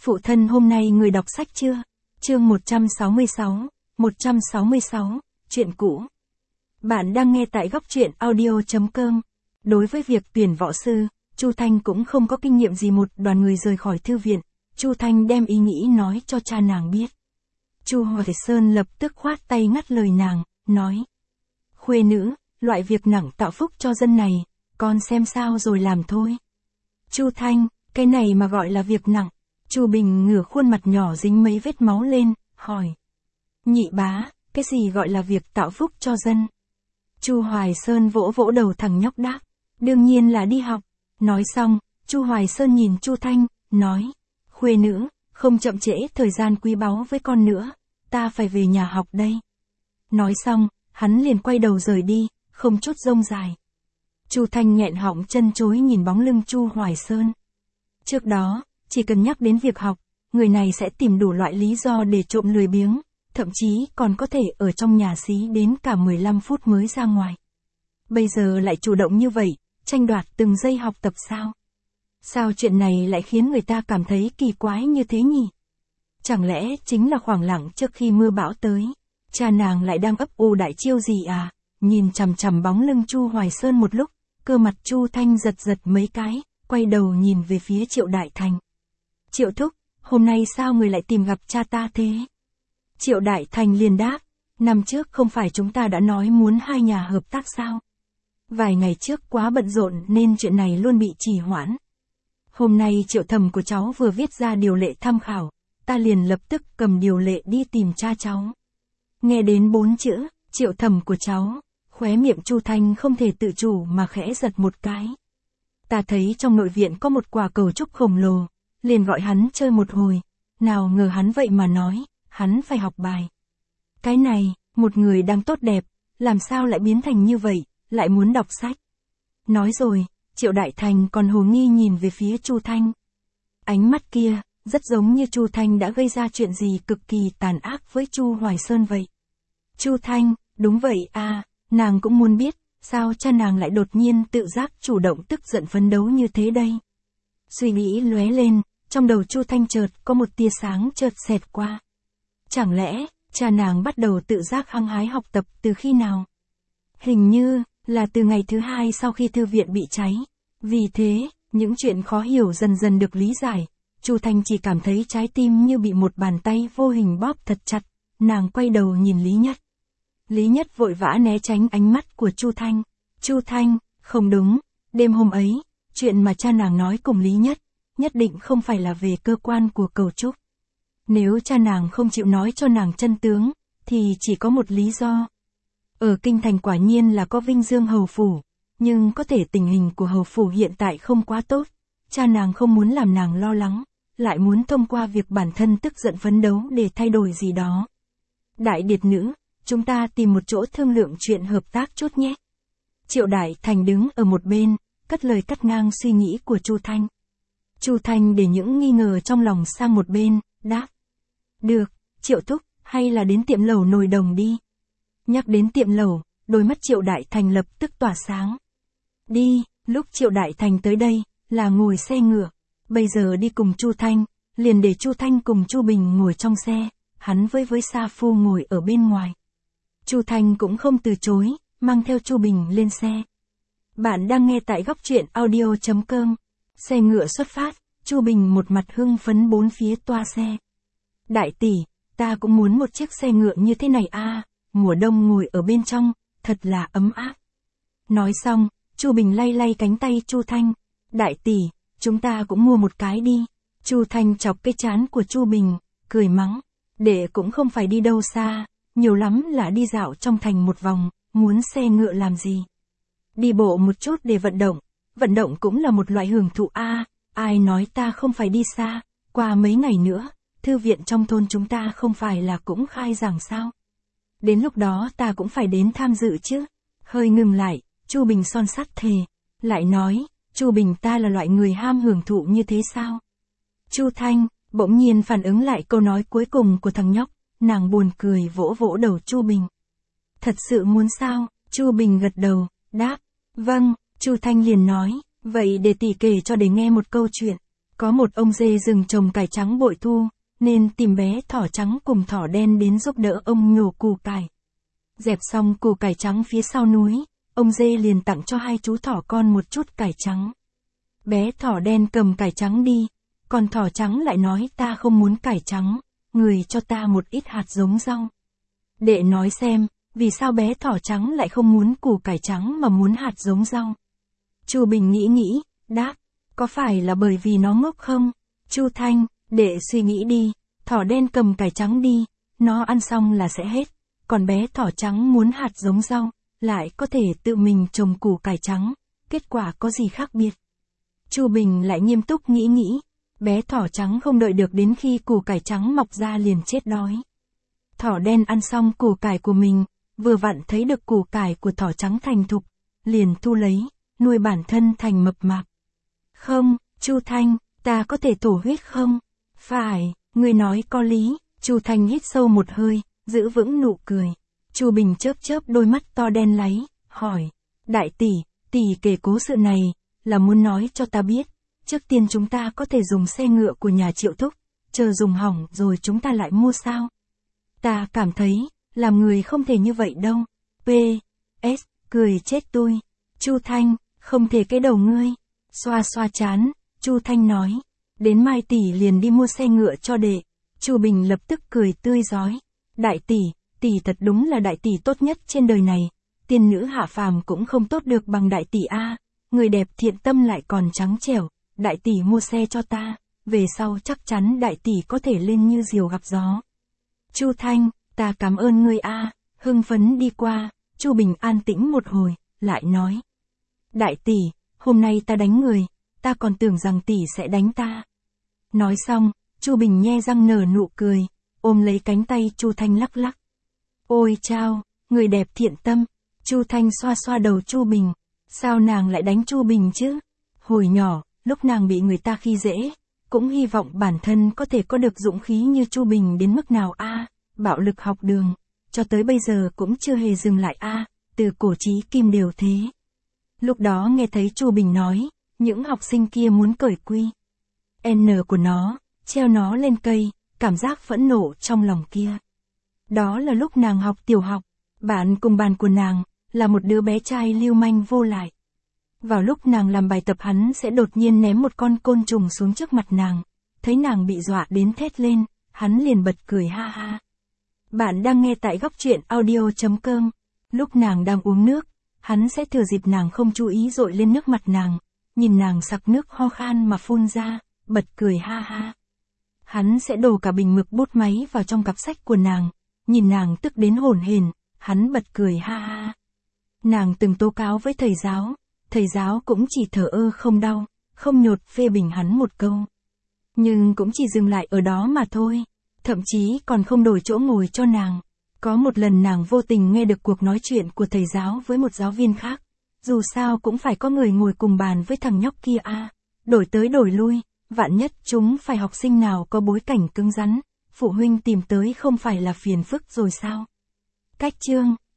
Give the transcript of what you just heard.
Phụ thân hôm nay người đọc sách chưa? Chương 166, chuyện cũ. Bạn đang nghe tại góc truyện audio.com. Đối với việc tuyển võ sư, Chu Thanh cũng không có kinh nghiệm gì. Một đoàn người rời khỏi thư viện, Chu Thanh đem ý nghĩ nói cho cha nàng biết. Chu Hoài Sơn lập tức khoát tay ngắt lời nàng, nói: "Khuê nữ, loại việc nặng tạo phúc cho dân này, con xem sao rồi làm thôi." Chu Thanh, cái này mà gọi là việc nặng? Chu Bình ngửa khuôn mặt nhỏ dính mấy vết máu lên, hỏi: "Nhị bá, cái gì gọi là việc tạo phúc cho dân?" Chu Hoài Sơn vỗ vỗ đầu thằng nhóc đáp: "Đương nhiên là đi học." Nói xong, Chu Hoài Sơn nhìn Chu Thanh, nói: "Khuê nữ, không chậm trễ thời gian quý báu với con nữa, ta phải về nhà học đây." Nói xong, hắn liền quay đầu rời đi, không chút rông dài. Chu Thanh nghẹn họng chân chối nhìn bóng lưng Chu Hoài Sơn. Trước đó, chỉ cần nhắc đến việc học, người này sẽ tìm đủ loại lý do để trộm lười biếng, thậm chí còn có thể ở trong nhà xí đến cả 15 phút mới ra ngoài. Bây giờ lại chủ động như vậy, tranh đoạt từng giây học tập sao? Sao chuyện này lại khiến người ta cảm thấy kỳ quái như thế nhỉ? Chẳng lẽ chính là khoảng lặng trước khi mưa bão tới, cha nàng lại đang ấp ủ đại chiêu gì à? Nhìn chằm chằm bóng lưng Chu Hoài Sơn một lúc, cơ mặt Chu Thanh giật giật mấy cái, quay đầu nhìn về phía Triệu Đại Thành. "Triệu thúc, hôm nay sao người lại tìm gặp cha ta thế?" Triệu Đại Thành liền đáp: "Năm trước không phải chúng ta đã nói muốn hai nhà hợp tác sao? Vài ngày trước quá bận rộn nên chuyện này luôn bị trì hoãn. Hôm nay Triệu thẩm của cháu vừa viết ra điều lệ tham khảo, ta liền lập tức cầm điều lệ đi tìm cha cháu." Nghe đến 4 chữ, Triệu thẩm của cháu, khóe miệng Chu Thanh không thể tự chủ mà khẽ giật một cái. Ta thấy trong nội viện có một quả cầu trúc khổng lồ, liền gọi hắn chơi một hồi, nào ngờ hắn vậy mà nói, hắn phải học bài. Cái này, một người đang tốt đẹp, làm sao lại biến thành như vậy, lại muốn đọc sách. Nói rồi, Triệu Đại Thành còn hồ nghi nhìn về phía Chu Thanh. Ánh mắt kia, rất giống như Chu Thanh đã gây ra chuyện gì cực kỳ tàn ác với Chu Hoài Sơn vậy. Chu Thanh, đúng vậy à, nàng cũng muốn biết, sao cha nàng lại đột nhiên tự giác chủ động tức giận phấn đấu như thế đây? Suy nghĩ lóe lên, trong đầu Chu Thanh chợt có một tia sáng chợt xẹt qua. Chẳng lẽ, cha nàng bắt đầu tự giác hăng hái học tập từ khi nào? Hình như, là từ ngày thứ 2 sau khi thư viện bị cháy. Vì thế, những chuyện khó hiểu dần dần được lý giải. Chu Thanh chỉ cảm thấy trái tim như bị một bàn tay vô hình bóp thật chặt. Nàng quay đầu nhìn Lý Nhất. Lý Nhất vội vã né tránh ánh mắt của Chu Thanh. Chu Thanh, không đúng, đêm hôm ấy, chuyện mà cha nàng nói cùng Lý Nhất, nhất định không phải là về cơ quan của cầu trúc. Nếu cha nàng không chịu nói cho nàng chân tướng, thì chỉ có một lý do. Ở kinh thành quả nhiên là có Vinh Dương hầu phủ, nhưng có thể tình hình của hầu phủ hiện tại không quá tốt, cha nàng không muốn làm nàng lo lắng, lại muốn thông qua việc bản thân tức giận phấn đấu để thay đổi gì đó. Đại điệt nữ, chúng ta tìm một chỗ thương lượng chuyện hợp tác chút nhé. Triệu Đại Thành đứng ở một bên, cất lời cắt ngang suy nghĩ của Chu Thanh. Chu Thanh để những nghi ngờ trong lòng sang một bên, đáp: "Được, Triệu thúc, hay là đến tiệm lẩu Nồi Đồng đi." Nhắc đến tiệm lẩu, đôi mắt Triệu Đại Thành lập tức tỏa sáng. Đi, lúc Triệu Đại Thành tới đây, là ngồi xe ngựa, bây giờ đi cùng Chu Thanh, liền để Chu Thanh cùng Chu Bình ngồi trong xe, hắn với Sa Phu ngồi ở bên ngoài. Chu Thanh cũng không từ chối, mang theo Chu Bình lên xe. Bạn đang nghe tại góc truyện audio.com. Xe ngựa xuất phát, Chu Bình một mặt hưng phấn bốn phía toa xe. "Đại tỷ, ta cũng muốn một chiếc xe ngựa như thế này a, mùa đông ngồi ở bên trong, thật là ấm áp." Nói xong, Chu Bình lay lay cánh tay Chu Thanh. "Đại tỷ, chúng ta cũng mua một cái đi." Chu Thanh chọc cái trán của Chu Bình, cười mắng: "Đệ cũng không phải đi đâu xa, nhiều lắm là đi dạo trong thành một vòng, muốn xe ngựa làm gì? Đi bộ một chút để vận động cũng là một loại hưởng thụ a, ai nói ta không phải đi xa, qua mấy ngày nữa, thư viện trong thôn chúng ta không phải là cũng khai giảng sao? Đến lúc đó ta cũng phải đến tham dự chứ." Hơi ngừng lại, Chu Bình son sắt thề, lại nói: "Chu Bình, ta là loại người ham hưởng thụ như thế sao?" Chu Thanh bỗng nhiên phản ứng lại câu nói cuối cùng của thằng nhóc, nàng buồn cười vỗ vỗ đầu Chu Bình. "Thật sự muốn sao?" Chu Bình gật đầu, đáp: "Vâng." Chu Thanh liền nói: "Vậy để tỷ kể cho để nghe một câu chuyện. Có một ông dê rừng trồng cải trắng bội thu, nên tìm bé thỏ trắng cùng thỏ đen đến giúp đỡ ông nhổ củ cải. Dẹp xong củ cải trắng phía sau núi, ông dê liền tặng cho hai chú thỏ con một chút cải trắng. Bé thỏ đen cầm cải trắng đi, còn thỏ trắng lại nói ta không muốn cải trắng, người cho ta một ít hạt giống rau. Đệ nói xem, vì sao bé thỏ trắng lại không muốn củ cải trắng mà muốn hạt giống rau? Chu Bình nghĩ, đáp, có phải là bởi vì nó ngốc không? Chu Thanh, đệ suy nghĩ đi, thỏ đen cầm cải trắng đi, nó ăn xong là sẽ hết, còn bé thỏ trắng muốn hạt giống rau, lại có thể tự mình trồng củ cải trắng, kết quả có gì khác biệt? Chu Bình lại nghiêm túc nghĩ, bé thỏ trắng không đợi được đến khi củ cải trắng mọc ra liền chết đói. Thỏ đen ăn xong củ cải của mình, vừa vặn thấy được củ cải của thỏ trắng thành thục, liền thu lấy, nuôi bản thân thành mập mạp. Không, Chu Thanh, ta có thể thổ huyết không? Phải, ngươi nói có lý. Chu Thanh hít sâu một hơi, giữ vững nụ cười. Chu Bình chớp đôi mắt to đen láy, hỏi, đại tỷ kể cố sự này, là muốn nói cho ta biết, trước tiên chúng ta có thể dùng xe ngựa của nhà Triệu Thúc, chờ dùng hỏng rồi chúng ta lại mua sao? Ta cảm thấy, làm người không thể như vậy đâu. P.S. Cười chết tôi. Chu Thanh, không thể cái đầu ngươi. Xoa chán, Chu Thanh nói, đến mai tỷ liền đi mua xe ngựa cho đệ. Chu Bình lập tức cười tươi rói. Đại tỷ thật đúng là đại tỷ tốt nhất trên đời này. Tiên nữ hạ phàm cũng không tốt được bằng đại tỷ a. Người đẹp thiện tâm lại còn trắng trẻo. Đại tỷ mua xe cho ta, về sau chắc chắn đại tỷ có thể lên như diều gặp gió. Chu Thanh, ta cảm ơn ngươi a. Hưng phấn đi qua, Chu Bình an tĩnh một hồi, lại nói. Đại tỷ, hôm nay ta đánh người, ta còn tưởng rằng tỷ sẽ đánh ta. Nói xong, Chu Bình nhe răng nở nụ cười, ôm lấy cánh tay Chu Thanh lắc lắc. Ôi chao, người đẹp thiện tâm. Chu Thanh xoa đầu Chu Bình. Sao nàng lại đánh Chu Bình chứ? Hồi nhỏ, lúc nàng bị người ta khi dễ, cũng hy vọng bản thân có thể có được dũng khí như Chu Bình đến mức nào a. Bạo lực học đường, cho tới bây giờ cũng chưa hề dừng lại a, từ cổ chí kim đều thế. Lúc đó nghe thấy Chu Bình nói, những học sinh kia muốn cởi quy N của nó, treo nó lên cây, cảm giác phẫn nộ trong lòng kia. Đó là lúc nàng học tiểu học, bạn cùng bàn của nàng, là một đứa bé trai lưu manh vô lại. Vào lúc nàng làm bài tập hắn sẽ đột nhiên ném một con côn trùng xuống trước mặt nàng, thấy nàng bị dọa đến thét lên, hắn liền bật cười ha ha. Bạn đang nghe tại góc truyện audio.com, lúc nàng đang uống nước, hắn sẽ thừa dịp nàng không chú ý dội lên nước mặt nàng, nhìn nàng sặc nước ho khan mà phun ra, bật cười ha ha. Hắn sẽ đổ cả bình mực bút máy vào trong cặp sách của nàng, nhìn nàng tức đến hổn hển, hắn bật cười ha ha. Nàng từng tố cáo với thầy giáo cũng chỉ thờ ơ không đau, không nhột phê bình hắn một câu. Nhưng cũng chỉ dừng lại ở đó mà thôi, thậm chí còn không đổi chỗ ngồi cho nàng. Có một lần nàng vô tình nghe được cuộc nói chuyện của thầy giáo với một giáo viên khác. Dù sao cũng phải có người ngồi cùng bàn với thằng nhóc kia a. Đổi tới đổi lui, vạn nhất chúng phải học sinh nào có bối cảnh cứng rắn, phụ huynh tìm tới không phải là phiền phức rồi sao? Cách chương